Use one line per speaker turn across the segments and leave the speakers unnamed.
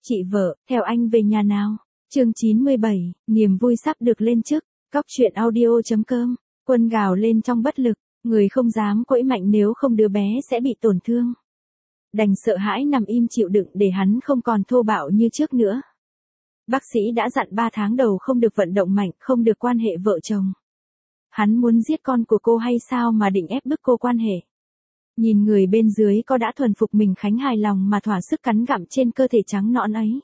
Chị vợ, theo anh về nhà nào. Chương 97, niềm vui sắp được lên chức. Cóc truyện audio.com. Quân gào lên trong bất lực, người không dám quẫy mạnh nếu không đứa bé sẽ bị tổn thương. Đành sợ hãi nằm im chịu đựng để hắn không còn thô bạo như trước nữa. Bác sĩ đã dặn 3 tháng đầu không được vận động mạnh, không được quan hệ vợ chồng. Hắn muốn giết con của cô hay sao mà định ép bức cô quan hệ. Nhìn người bên dưới có đã thuần phục mình, Khánh hài lòng mà thỏa sức cắn gặm trên cơ thể trắng nõn ấy.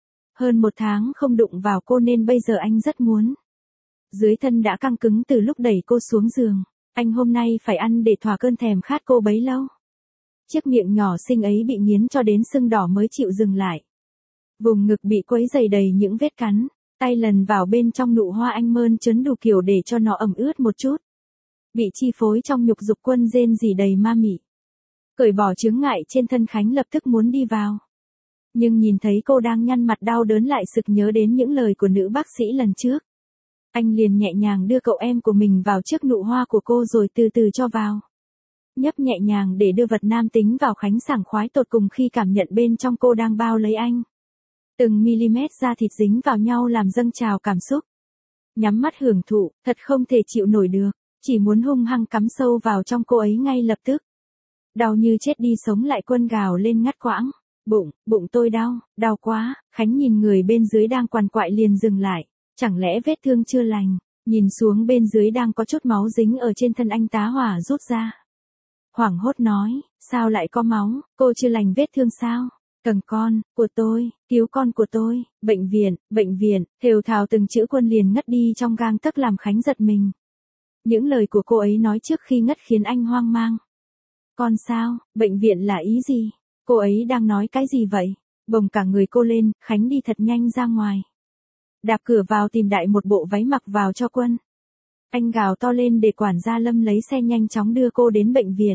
Hơn 1 tháng không đụng vào cô nên bây giờ anh rất muốn. Dưới thân đã căng cứng từ lúc đẩy cô xuống giường. Anh hôm nay phải ăn để thỏa cơn thèm khát cô bấy lâu. Chiếc miệng nhỏ xinh ấy bị nghiến cho đến sưng đỏ mới chịu dừng lại. Vùng ngực bị quấy dày đầy những vết cắn. Tay lần vào bên trong nụ hoa anh mơn trớn đủ kiểu để cho nó ẩm ướt một chút. Bị chi phối trong nhục dục, Quân rên rỉ đầy ma mị. Cởi bỏ chướng ngại trên thân, Khánh lập tức muốn đi vào. Nhưng nhìn thấy cô đang nhăn mặt đau đớn lại sực nhớ đến những lời của nữ bác sĩ lần trước. Anh liền nhẹ nhàng đưa cậu em của mình vào trước nụ hoa của cô rồi từ từ cho vào. Nhấp nhẹ nhàng để đưa vật nam tính vào, Khánh sảng khoái tột cùng khi cảm nhận bên trong cô đang bao lấy anh. Từng mm da thịt dính vào nhau làm dâng trào cảm xúc. Nhắm mắt hưởng thụ, thật không thể chịu nổi được, chỉ muốn hung hăng cắm sâu vào trong cô ấy ngay lập tức. Đau như chết đi sống lại, Quân gào lên ngắt quãng. Bụng tôi đau, đau quá. Khánh nhìn người bên dưới đang quằn quại liền dừng lại. Chẳng lẽ vết thương chưa lành? Nhìn xuống bên dưới đang có chút máu dính ở trên thân anh, tá hỏa rút ra. Hoảng hốt nói, sao lại có máu, cô chưa lành vết thương sao? Cần con của tôi, cứu con của tôi, bệnh viện, thều thào từng chữ Quân liền ngất đi trong gang tấc làm Khánh giật mình. Những lời của cô ấy nói trước khi ngất khiến anh hoang mang. Con sao, bệnh viện là ý gì? Cô ấy đang nói cái gì vậy? Bồng cả người cô lên, Khánh đi thật nhanh ra ngoài. Đạp cửa vào tìm đại một bộ váy mặc vào cho Quân. Anh gào to lên để quản gia Lâm lấy xe nhanh chóng đưa cô đến bệnh viện.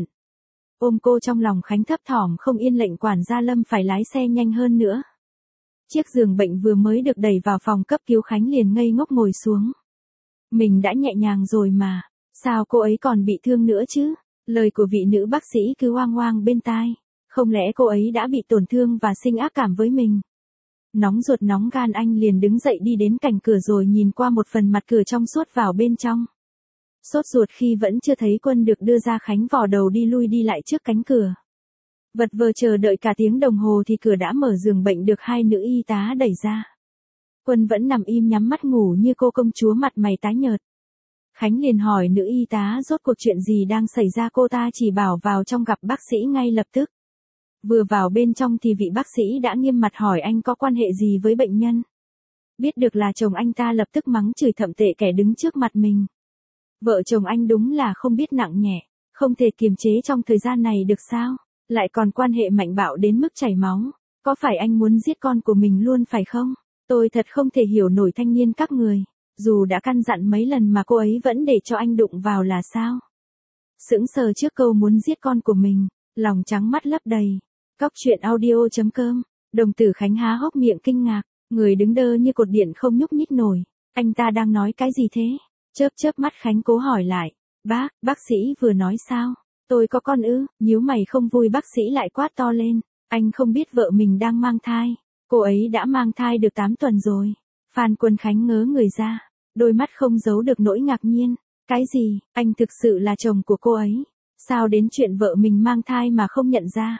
Ôm cô trong lòng, Khánh thấp thỏm không yên, lệnh quản gia Lâm phải lái xe nhanh hơn nữa. Chiếc giường bệnh vừa mới được đẩy vào phòng cấp cứu, Khánh liền ngây ngốc ngồi xuống. Mình đã nhẹ nhàng rồi mà, sao cô ấy còn bị thương nữa chứ? Lời của vị nữ bác sĩ cứ oang oang bên tai. Không lẽ cô ấy đã bị tổn thương và sinh ác cảm với mình? Nóng ruột nóng gan, anh liền đứng dậy đi đến cạnh cửa rồi nhìn qua một phần mặt cửa trong suốt vào bên trong. Sốt ruột khi vẫn chưa thấy Quân được đưa ra, Khánh vò đầu đi lui đi lại trước cánh cửa. Vật vờ chờ đợi cả tiếng đồng hồ thì cửa đã mở, giường bệnh được 2 nữ y tá đẩy ra. Quân vẫn nằm im nhắm mắt ngủ như cô công chúa, mặt mày tái nhợt. Khánh liền hỏi nữ y tá rốt cuộc chuyện gì đang xảy ra, cô ta chỉ bảo vào trong gặp bác sĩ ngay lập tức. Vừa vào bên trong thì vị bác sĩ đã nghiêm mặt hỏi anh có quan hệ gì với bệnh nhân. Biết được là chồng anh, ta lập tức mắng chửi thậm tệ kẻ đứng trước mặt mình. Vợ chồng anh đúng là không biết nặng nhẹ, không thể kiềm chế trong thời gian này được sao, lại còn quan hệ mạnh bạo đến mức chảy máu. Có phải anh muốn giết con của mình luôn phải không? Tôi thật không thể hiểu nổi thanh niên các người. Dù đã căn dặn mấy lần mà cô ấy vẫn để cho anh đụng vào là sao? Sững sờ trước câu muốn giết con của mình, lòng trắng mắt lấp đầy. Cóc truyện audio.com. Đồng tử Khánh há hốc miệng kinh ngạc, người đứng đơ như cột điện không nhúc nhích nổi. Anh ta đang nói cái gì thế? Chớp mắt Khánh cố hỏi lại. Bác sĩ vừa nói sao? Tôi có con ư? Nhíu mày không vui, bác sĩ lại quát to lên. Anh không biết vợ mình đang mang thai. Cô ấy đã mang thai được 8 tuần rồi. Phan Quân Khánh ngớ người ra. Đôi mắt không giấu được nỗi ngạc nhiên. Cái gì? Anh thực sự là chồng của cô ấy? Sao đến chuyện vợ mình mang thai mà không nhận ra?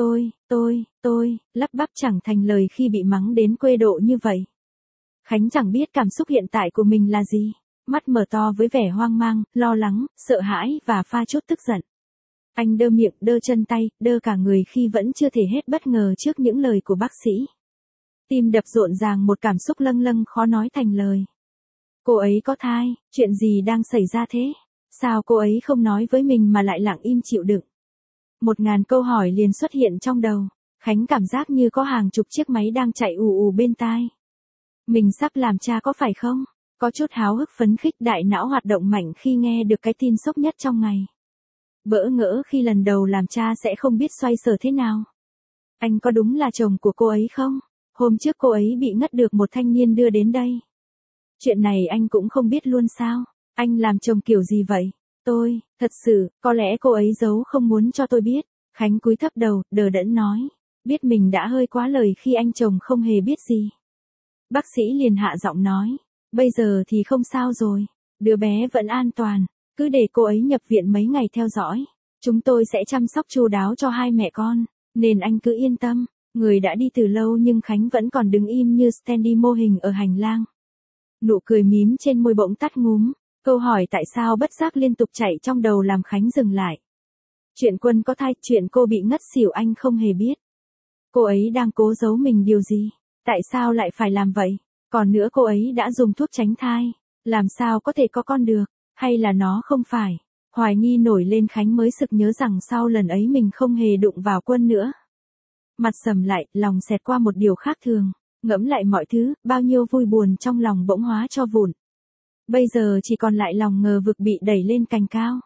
Tôi, lắp bắp chẳng thành lời khi bị mắng đến quê độ như vậy. Khánh chẳng biết cảm xúc hiện tại của mình là gì. Mắt mở to với vẻ hoang mang, lo lắng, sợ hãi và pha chút tức giận. Anh đơ miệng, đơ chân tay, đơ cả người khi vẫn chưa thể hết bất ngờ trước những lời của bác sĩ. Tim đập rộn ràng, một cảm xúc lâng lâng khó nói thành lời. Cô ấy có thai, chuyện gì đang xảy ra thế? Sao cô ấy không nói với mình mà lại lặng im chịu đựng? 1000 câu hỏi liền xuất hiện trong đầu. Khánh cảm giác như có hàng chục chiếc máy đang chạy ù ù bên tai. Mình sắp làm cha có phải không? Có chút háo hức phấn khích, đại não hoạt động mạnh khi nghe được cái tin sốc nhất trong ngày. Bỡ ngỡ khi lần đầu làm cha sẽ không biết xoay sở thế nào. Anh có đúng là chồng của cô ấy không? Hôm trước cô ấy bị ngất được một thanh niên đưa đến đây. Chuyện này anh cũng không biết luôn sao? Anh làm chồng kiểu gì vậy? Thật sự, có lẽ cô ấy giấu không muốn cho tôi biết. Khánh cúi thấp đầu, đờ đẫn nói. biết mình đã hơi quá lời khi anh chồng không hề biết gì. Bác sĩ liền hạ giọng nói, bây giờ thì không sao rồi, đứa bé vẫn an toàn, cứ để cô ấy nhập viện mấy ngày theo dõi. Chúng tôi sẽ chăm sóc chu đáo cho hai mẹ con, nên anh cứ yên tâm. Người đã đi từ lâu nhưng Khánh vẫn còn đứng im như Stanley mô hình ở hành lang. Nụ cười mím trên môi bỗng tắt ngúm, câu hỏi tại sao bất giác liên tục chạy trong đầu làm Khánh dừng lại. Chuyện Quân có thai, chuyện cô bị ngất xỉu anh không hề biết. Cô ấy đang cố giấu mình điều gì? Tại sao lại phải làm vậy? Còn nữa cô ấy đã dùng thuốc tránh thai, làm sao có thể có con được? Hay là nó không phải? Hoài nghi nổi lên, Khánh mới sực nhớ rằng sau lần ấy mình không hề đụng vào Quân nữa. Mặt sầm lại, lòng xẹt qua một điều khác thường, ngẫm lại mọi thứ, bao nhiêu vui buồn trong lòng bỗng hóa cho vụn. Bây giờ chỉ còn lại lòng ngờ vực bị đẩy lên cành cao.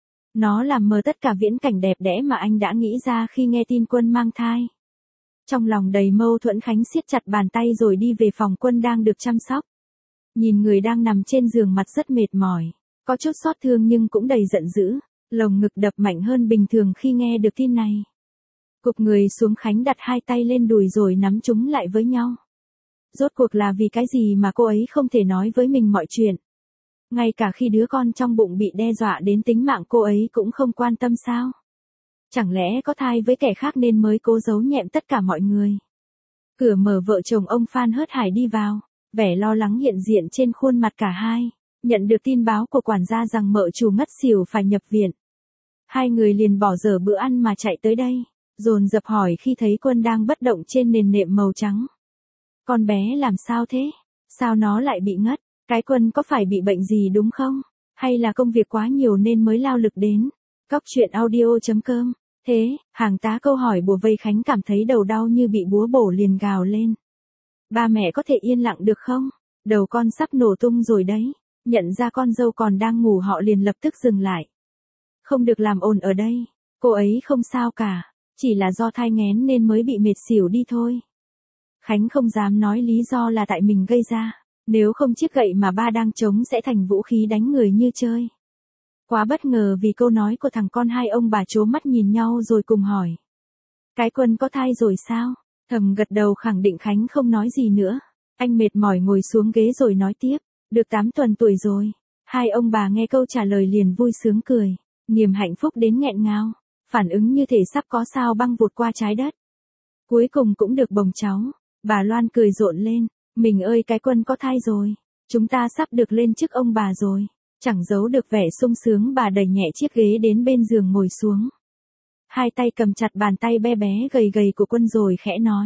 Nó làm mờ tất cả viễn cảnh đẹp đẽ mà anh đã nghĩ ra khi nghe tin Quân mang thai. Trong lòng đầy mâu thuẫn, Khánh siết chặt bàn tay rồi đi về phòng Quân đang được chăm sóc. Nhìn người đang nằm trên giường mặt rất mệt mỏi, có chút xót thương nhưng cũng đầy giận dữ, lồng ngực đập mạnh hơn bình thường khi nghe được tin này. Cụp người xuống, Khánh đặt hai tay lên đùi rồi nắm chúng lại với nhau. Rốt cuộc là vì cái gì mà cô ấy không thể nói với mình mọi chuyện? Ngay cả khi đứa con trong bụng bị đe dọa đến tính mạng cô ấy cũng không quan tâm sao? Chẳng lẽ có thai với kẻ khác nên mới cố giấu nhẹm tất cả mọi người? Cửa mở, vợ chồng ông Phan Hớt Hải đi vào, vẻ lo lắng hiện diện trên khuôn mặt cả hai. Nhận được tin báo của quản gia rằng mợ chủ ngất xỉu phải nhập viện, hai người liền bỏ dở bữa ăn mà chạy tới đây, dồn dập hỏi khi thấy Quân đang bất động trên nền nệm màu trắng. Con bé làm sao thế? Sao nó lại bị ngất? Cái Quân có phải bị bệnh gì đúng không? Hay là công việc quá nhiều nên mới lao lực đến? Cóc truyện audio.com. Thế, hàng tá câu hỏi bủa vây, Khánh cảm thấy đầu đau như bị búa bổ liền gào lên. Ba mẹ có thể yên lặng được không? Đầu con sắp nổ tung rồi đấy. Nhận ra con dâu còn đang ngủ, họ liền lập tức dừng lại. Không được làm ồn ở đây, cô ấy không sao cả, chỉ là do thai nghén nên mới bị mệt xỉu đi thôi. Khánh không dám nói lý do là tại mình gây ra, nếu không chiếc gậy mà ba đang chống sẽ thành vũ khí đánh người như chơi. Quá bất ngờ vì câu nói của thằng con, hai ông bà trố mắt nhìn nhau rồi cùng hỏi. Cái Quân có thai rồi sao? Thầm gật đầu khẳng định. Khánh không nói gì nữa. Anh mệt mỏi ngồi xuống ghế rồi nói tiếp. Được 8 tuần tuổi rồi. Hai ông bà nghe câu trả lời liền vui sướng cười, niềm hạnh phúc đến nghẹn ngào, phản ứng như thể sắp có sao băng vụt qua trái đất. Cuối cùng cũng được bồng cháu. Bà Loan cười rộn lên. Mình ơi, cái Quân có thai rồi. Chúng ta sắp được lên chức ông bà rồi. Chẳng giấu được vẻ sung sướng, bà đẩy nhẹ chiếc ghế đến bên giường ngồi xuống. Hai tay cầm chặt bàn tay bé bé gầy gầy của Quân rồi khẽ nói.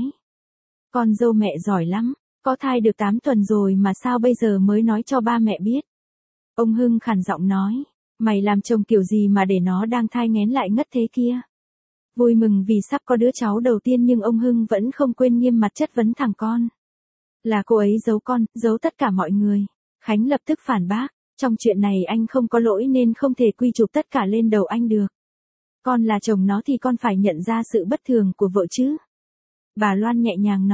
Con dâu mẹ giỏi lắm, có thai được 8 tuần rồi mà sao bây giờ mới nói cho ba mẹ biết? Ông Hưng khàn giọng nói. Mày làm chồng kiểu gì mà để nó đang thai nghén lại ngất thế kia? Vui mừng vì sắp có đứa cháu đầu tiên nhưng ông Hưng vẫn không quên nghiêm mặt chất vấn thằng con. Là cô ấy giấu con, giấu tất cả mọi người. Khánh lập tức phản bác. Trong chuyện này anh không có lỗi nên không thể quy chụp tất cả lên đầu anh được. Con là chồng nó thì con phải nhận ra sự bất thường của vợ chứ. Bà Loan nhẹ nhàng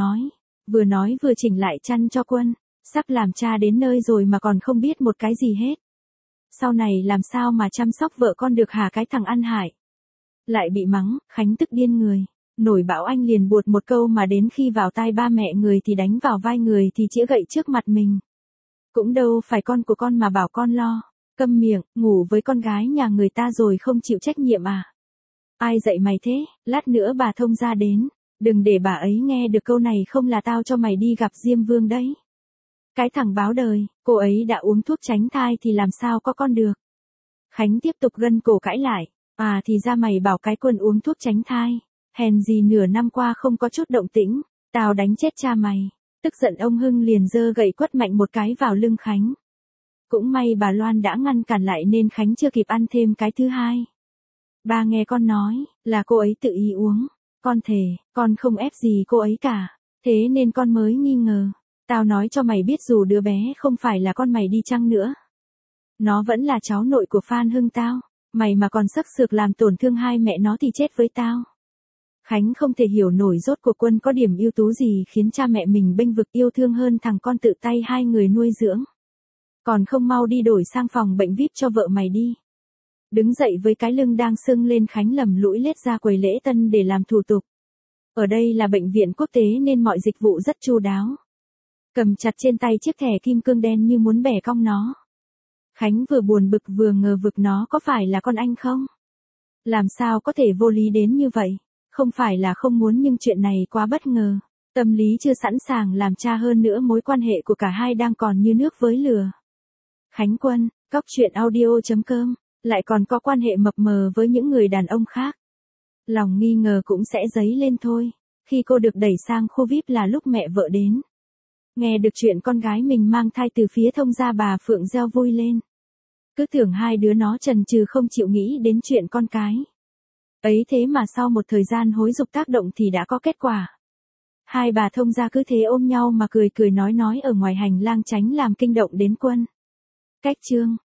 nói vừa chỉnh lại chăn cho Quân. Sắp làm cha đến nơi rồi mà còn không biết một cái gì hết. Sau này làm sao mà chăm sóc vợ con được hả cái thằng ăn hại? Lại bị mắng, Khánh tức điên người. Nổi bão anh liền buột một câu mà đến khi vào tai ba mẹ người thì đánh vào vai người thì chĩa gậy trước mặt mình. Cũng đâu phải con của con mà bảo con lo. Câm miệng, ngủ với con gái nhà người ta rồi không chịu trách nhiệm à? Ai dạy mày thế? Lát nữa bà thông gia đến. Đừng để bà ấy nghe được câu này không là tao cho mày đi gặp Diêm Vương đấy. Cái thằng báo đời, cô ấy đã uống thuốc tránh thai thì làm sao có con được? Khánh tiếp tục gân cổ cãi lại. À thì ra mày bảo cái Quân uống thuốc tránh thai. Hèn gì nửa năm qua không có chút động tĩnh. Tao đánh chết cha mày. Tức giận ông Hưng liền giơ gậy quất mạnh một cái vào lưng Khánh. Cũng may bà Loan đã ngăn cản lại nên Khánh chưa kịp ăn thêm cái thứ hai. Ba nghe con nói, là cô ấy tự ý uống. Con thề, con không ép gì cô ấy cả. Thế nên con mới nghi ngờ. Tao nói cho mày biết dù đứa bé không phải là con mày đi chăng nữa, nó vẫn là cháu nội của Phan Hưng tao. Mày mà còn sắc sược làm tổn thương hai mẹ nó thì chết với tao. Khánh không thể hiểu nổi rốt cuộc Quân có điểm ưu tú gì khiến cha mẹ mình bênh vực yêu thương hơn thằng con tự tay hai người nuôi dưỡng. Còn không mau đi đổi sang phòng bệnh VIP cho vợ mày đi. Đứng dậy với cái lưng đang sưng lên, Khánh lầm lũi lết ra quầy lễ tân để làm thủ tục. Ở đây là bệnh viện quốc tế nên mọi dịch vụ rất chu đáo. Cầm chặt trên tay chiếc thẻ kim cương đen như muốn bẻ cong nó. Khánh vừa buồn bực vừa ngờ vực nó có phải là con anh không? Làm sao có thể vô lý đến như vậy? Không phải là không muốn nhưng chuyện này quá bất ngờ. Tâm lý chưa sẵn sàng làm cha hơn nữa mối quan hệ của cả hai đang còn như nước với lửa. Khánh Quân, Cóc Truyện Audio.com, lại còn có quan hệ mập mờ với những người đàn ông khác. Lòng nghi ngờ cũng sẽ dấy lên thôi. Khi cô được đẩy sang khu VIP là lúc mẹ vợ đến. Nghe được chuyện con gái mình mang thai từ phía thông gia bà Phượng reo vui lên. Cứ tưởng hai đứa nó chần chừ không chịu nghĩ đến chuyện con cái. Ấy thế mà sau một thời gian hối dục tác động thì đã có kết quả. Hai bà thông gia cứ thế ôm nhau mà cười cười nói ở ngoài hành lang tránh làm kinh động đến Quân. Cách chương